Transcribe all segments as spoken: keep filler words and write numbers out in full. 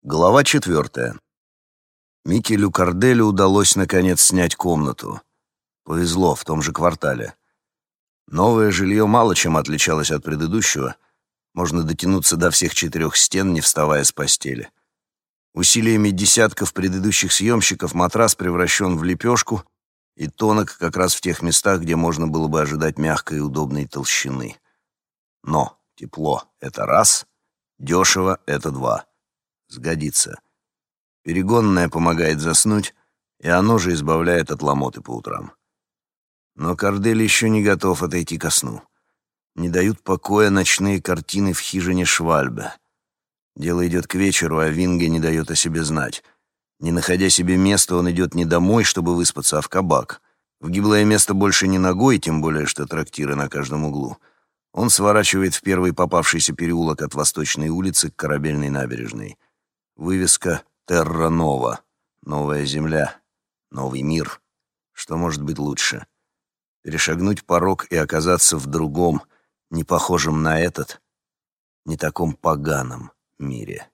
Глава четвертая. Микелю Карделю удалось наконец снять комнату. Повезло, в том же квартале. Новое жилье мало чем отличалось от предыдущего. Можно дотянуться до всех четырех стен, не вставая с постели. Усилиями десятков предыдущих съемщиков матрас превращен в лепешку и тонок как раз в тех местах, где можно было бы ожидать мягкой и удобной толщины. Но тепло — это раз, дешево — это два. Сгодится. Перегонное помогает заснуть, и оно же избавляет от ломоты по утрам. Но Кардель еще не готов отойти ко сну. Не дают покоя ночные картины в хижине Швальбе. Дело идет к вечеру, а Винге не дает о себе знать. Не находя себе места, он идет не домой, чтобы выспаться, а в кабак. В гиблое место больше не ногой, тем более, что трактиры на каждом углу. Он сворачивает в первый попавшийся переулок от Восточной улицы к Корабельной набережной. Вывеска «Терра Нова» — новая земля, новый мир. Что может быть лучше? Перешагнуть порог и оказаться в другом, не похожем на этот, не таком поганом мире.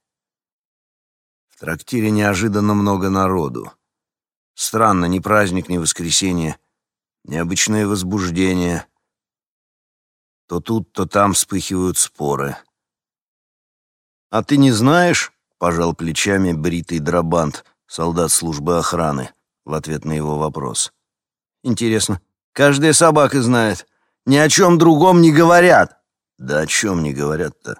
В трактире неожиданно много народу. Странно, ни праздник, ни воскресенье, необычное возбуждение. То тут, то там вспыхивают споры. «А ты не знаешь?» — пожал плечами бритый Драбант, солдат службы охраны, в ответ на его вопрос. «Интересно, каждая собака знает. Ни о чем другом не говорят». «Да о чем не говорят-то?»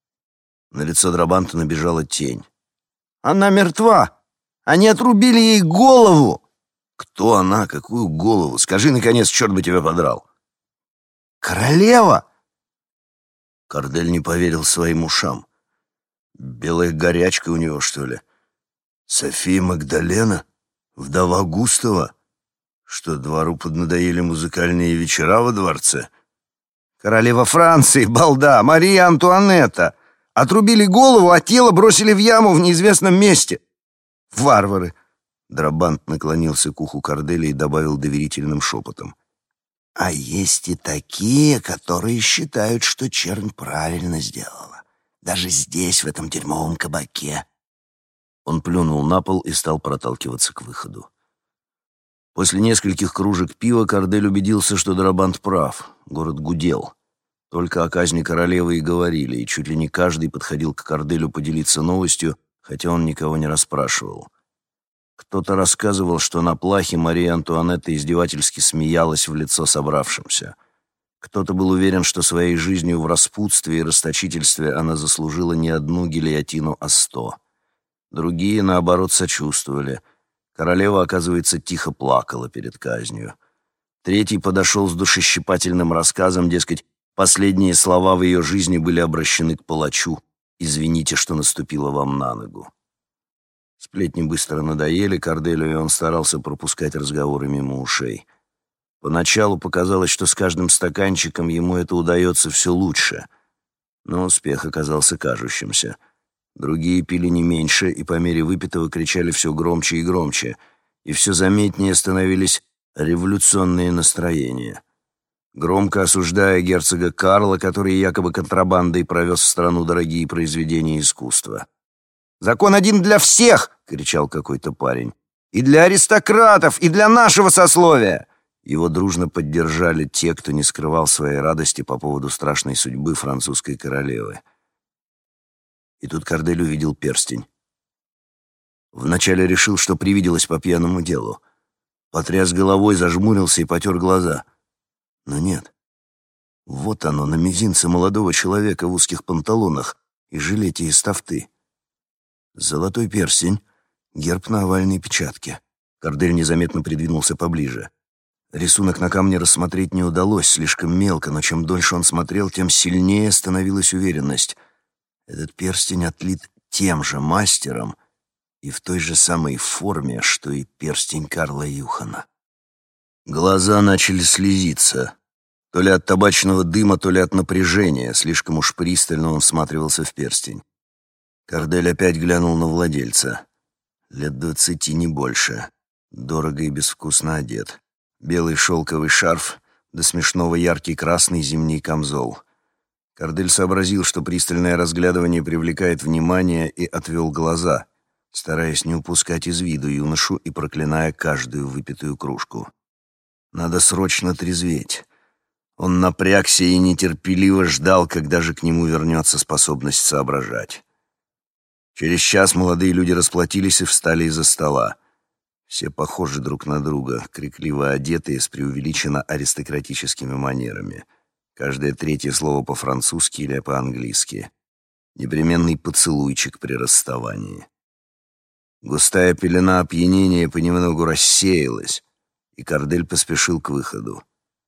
На лицо Драбанта набежала тень. «Она мертва! Они отрубили ей голову!» «Кто она? Какую голову? Скажи, наконец, черт бы тебя подрал!» «Королева!» Кардель не поверил своим ушам. Белая горячка у него, что ли? София Магдалена? Вдова Густава? Что, двору поднадоели музыкальные вечера во дворце? Королева Франции, балда, Мария Антуанетта. Отрубили голову, а тело бросили в яму в неизвестном месте. Варвары. Драбант наклонился к уху Карделя и добавил доверительным шепотом. А есть и такие, которые считают, что чернь правильно сделала. Даже здесь, в этом дерьмовом кабаке. Он плюнул на пол и стал проталкиваться к выходу. После нескольких кружек пива Кардель убедился, что Драбант прав. Город гудел. Только о казни королевы и говорили, и чуть ли не каждый подходил к Карделю поделиться новостью, хотя он никого не расспрашивал. Кто-то рассказывал, что на плахе Мария Антуанетта издевательски смеялась в лицо собравшимся. Кто-то был уверен, что своей жизнью в распутстве и расточительстве она заслужила не одну гильотину, а сто. Другие, наоборот, сочувствовали. Королева, оказывается, тихо плакала перед казнью. Третий подошел с душещипательным рассказом, дескать, последние слова в ее жизни были обращены к палачу. «Извините, что наступила вам на ногу». Сплетни быстро надоели Карделю, и он старался пропускать разговоры мимо ушей. Поначалу показалось, что с каждым стаканчиком ему это удается все лучше, но успех оказался кажущимся. Другие пили не меньше, и по мере выпитого кричали все громче и громче, и все заметнее становились революционные настроения. Громко осуждая герцога Карла, который якобы контрабандой провез в страну дорогие произведения искусства. «Закон один для всех!» — кричал какой-то парень. «И для аристократов, и для нашего сословия!» Его дружно поддержали те, кто не скрывал своей радости по поводу страшной судьбы французской королевы. И тут Кардель увидел перстень. Вначале решил, что привиделось по пьяному делу. Потряс головой, зажмурился и потер глаза. Но нет. Вот оно, на мизинце молодого человека в узких панталонах и жилете из тафты. Золотой перстень, герб на овальной печатке. Кардель незаметно придвинулся поближе. Рисунок на камне рассмотреть не удалось, слишком мелко, но чем дольше он смотрел, тем сильнее становилась уверенность. Этот перстень отлит тем же мастером и в той же самой форме, что и перстень Карла Юхана. Глаза начали слезиться. То ли от табачного дыма, то ли от напряжения. Слишком уж пристально он всматривался в перстень. Кардель опять глянул на владельца. Лет двадцати, не больше. Дорого и безвкусно одет. Белый шелковый шарф, до смешного яркий красный зимний камзол. Кардель сообразил, что пристальное разглядывание привлекает внимание, и отвел глаза, стараясь не упускать из виду юношу и проклиная каждую выпитую кружку. Надо срочно трезветь. Он напрягся и нетерпеливо ждал, когда же к нему вернется способность соображать. Через час молодые люди расплатились и встали из-за стола. Все похожи друг на друга, крикливо одетые, с преувеличенно аристократическими манерами. Каждое третье слово по-французски или по-английски. Непременный поцелуйчик при расставании. Густая пелена опьянения понемногу рассеялась, и Кардель поспешил к выходу.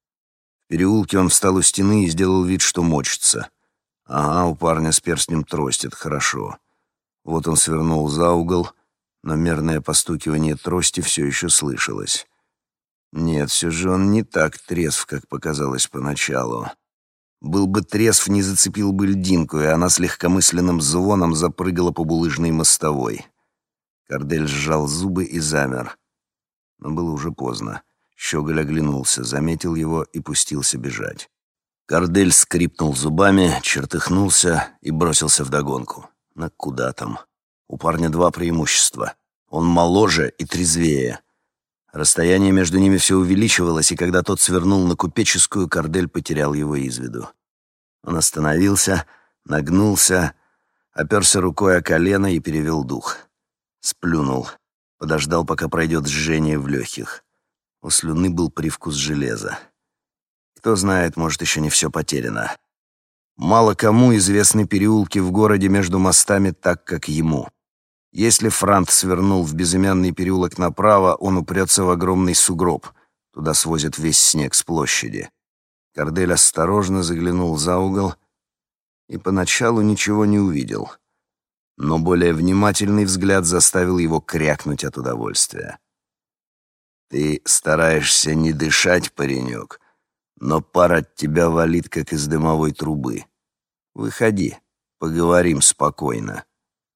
В переулке он встал у стены и сделал вид, что мочится. Ага, у парня с перстнем трость, это хорошо. Вот он свернул за угол, но мерное постукивание трости все еще слышалось. Нет, все же он не так трезв, как показалось поначалу. Был бы трезв, не зацепил бы льдинку, и она с легкомысленным звоном запрыгала по булыжной мостовой. Кардель сжал зубы и замер. Но было уже поздно. Щеголь оглянулся, заметил его и пустился бежать. Кардель скрипнул зубами, чертыхнулся и бросился вдогонку. Но куда там? У парня два преимущества. Он моложе и трезвее. Расстояние между ними все увеличивалось, и когда тот свернул на Купеческую, Кардель потерял его из виду. Он остановился, нагнулся, оперся рукой о колено и перевел дух. Сплюнул, подождал, пока пройдет жжение в легких. У слюны был привкус железа. Кто знает, может, еще не все потеряно. Мало кому известны переулки в городе между мостами так, как ему. Если Франт свернул в безымянный переулок направо, он упрется в огромный сугроб. Туда свозят весь снег с площади. Кардель осторожно заглянул за угол и поначалу ничего не увидел. Но более внимательный взгляд заставил его крякнуть от удовольствия. «Ты стараешься не дышать, паренек, но пар от тебя валит, как из дымовой трубы. Выходи, поговорим спокойно».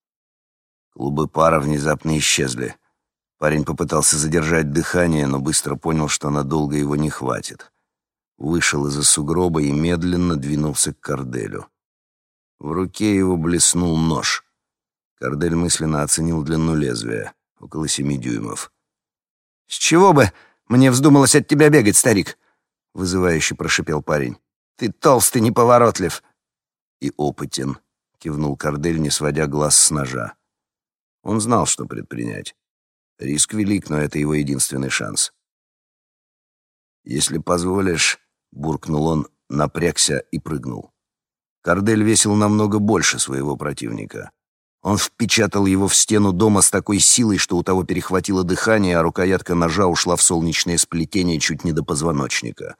Клубы пара внезапно исчезли. Парень попытался задержать дыхание, но быстро понял, что надолго его не хватит. Вышел из-за сугроба и медленно двинулся к Карделю. В руке его блеснул нож. Кардель мысленно оценил длину лезвия — около семи дюймов. «С чего бы мне вздумалось от тебя бегать, старик?» — вызывающе прошипел парень. «Ты толстый, неповоротлив». «И опытен», — кивнул Кардель, не сводя глаз с ножа. Он знал, что предпринять. Риск велик, но это его единственный шанс. «Если позволишь», — буркнул он, напрягся и прыгнул. Кардель весил намного больше своего противника. Он впечатал его в стену дома с такой силой, что у того перехватило дыхание, а рукоятка ножа ушла в солнечное сплетение чуть не до позвоночника.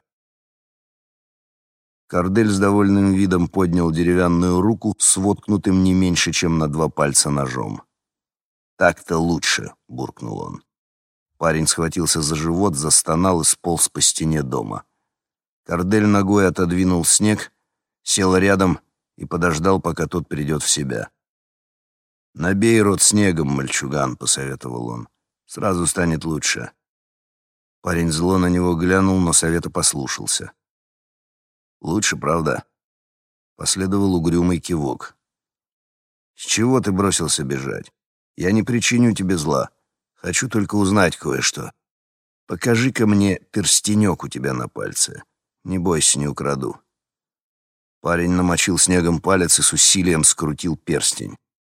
Кардель с довольным видом поднял деревянную руку с воткнутым не меньше, чем на два пальца ножом. «Так-то лучше», — буркнул он. Парень схватился за живот, застонал и сполз по стене дома. Кардель ногой отодвинул снег, сел рядом и подождал, пока тот придет в себя. «Набей рот снегом, мальчуган», — посоветовал он. «Сразу станет лучше». Парень зло на него глянул, но совета послушался. «Лучше, правда?» Последовал угрюмый кивок. «С чего ты бросился бежать? Я не причиню тебе зла. Хочу только узнать кое-что. Покажи-ка мне перстенек у тебя на пальце. Не бойся, не украду». Парень намочил снегом палец и с усилием скрутил перстень.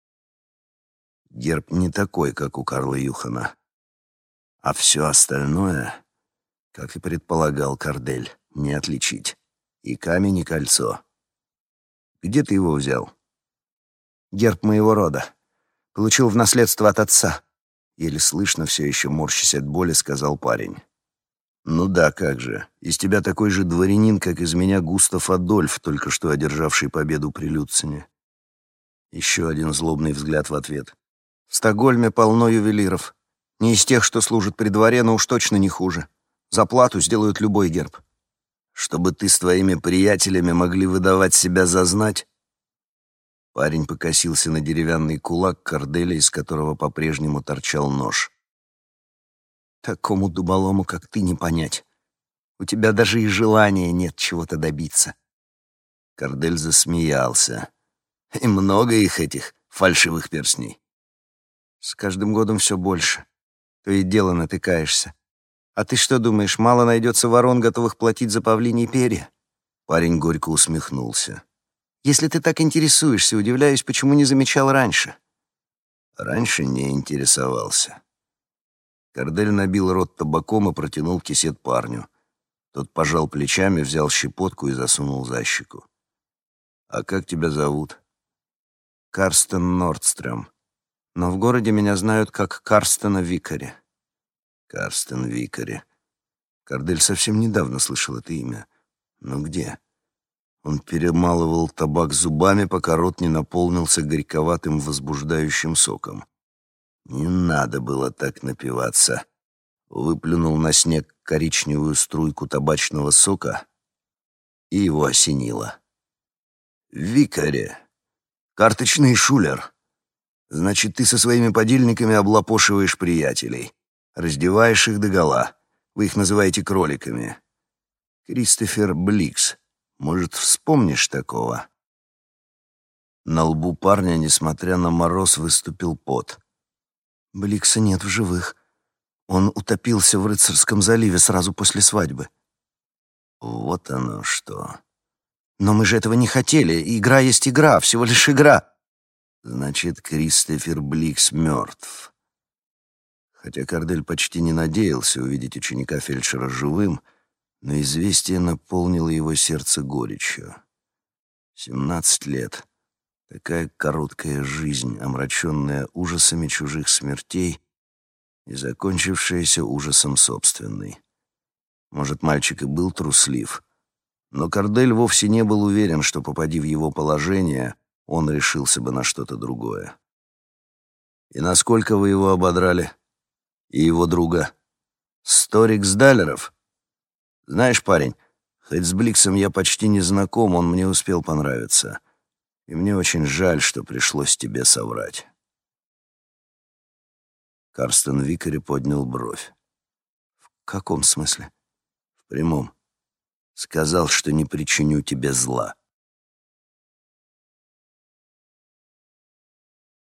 Герб не такой, как у Карла Юхана. А все остальное, как и предполагал Кардель, не отличить. И камень, и кольцо. Где ты его взял? Герб моего рода. Получил в наследство от отца. Еле слышно, все еще морщась от боли, сказал парень. Ну да, как же. Из тебя такой же дворянин, как из меня Густав Адольф, только что одержавший победу при Люцине. Еще один злобный взгляд в ответ. В Стокгольме полно ювелиров. Не из тех, что служат при дворе, но уж точно не хуже. За плату сделают любой герб. Чтобы ты с твоими приятелями могли выдавать себя за знать? Парень покосился на деревянный кулак Карделя, из которого по-прежнему торчал нож. Такому дуболому, как ты, не понять. У тебя даже и желания нет чего-то добиться. Кордель засмеялся. И много их, этих фальшивых перстней. С каждым годом все больше. То и дело натыкаешься. А ты что думаешь, мало найдется ворон, готовых платить за павлиньи перья? Парень горько усмехнулся. Если ты так интересуешься, удивляюсь, почему не замечал раньше. Раньше не интересовался. Кордель набил рот табаком и протянул кисет парню. Тот пожал плечами, взял щепотку и засунул за щеку. «А как тебя зовут?» «Карстен Нордстрём. Но в городе меня знают как Карстена Викари». «Карстен Викари». Кордель совсем недавно слышал это имя. Но где? Он перемалывал табак зубами, пока рот не наполнился горьковатым возбуждающим соком. Не надо было так напиваться. Выплюнул на снег коричневую струйку табачного сока, и его осенило. «Викари, карточный шулер. Значит, ты со своими подельниками облапошиваешь приятелей, раздеваешь их догола. Вы их называете кроликами. Кристофер Бликс. Может, вспомнишь такого?» На лбу парня, несмотря на мороз, выступил пот. «Бликса нет в живых. Он утопился в Рыцарском заливе сразу после свадьбы». «Вот оно что». «Но мы же этого не хотели. Игра есть игра, всего лишь игра». «Значит, Кристофер Бликс мертв». Хотя Кордель почти не надеялся увидеть ученика фельдшера живым, но известие наполнило его сердце горечью. Семнадцать лет. Такая короткая жизнь, омраченная ужасами чужих смертей и закончившаяся ужасом собственной. Может, мальчик и был труслив, но Кордель вовсе не был уверен, что, попади в его положение, он решился бы на что-то другое. «И насколько вы его ободрали? И его друга?» «Сторикс Далеров? Знаешь, парень, хоть с Бликсом я почти не знаком, он мне успел понравиться. И мне очень жаль, что пришлось тебе соврать». Карстен Викари поднял бровь. «В каком смысле?» «В прямом. Сказал, что не причиню тебе зла».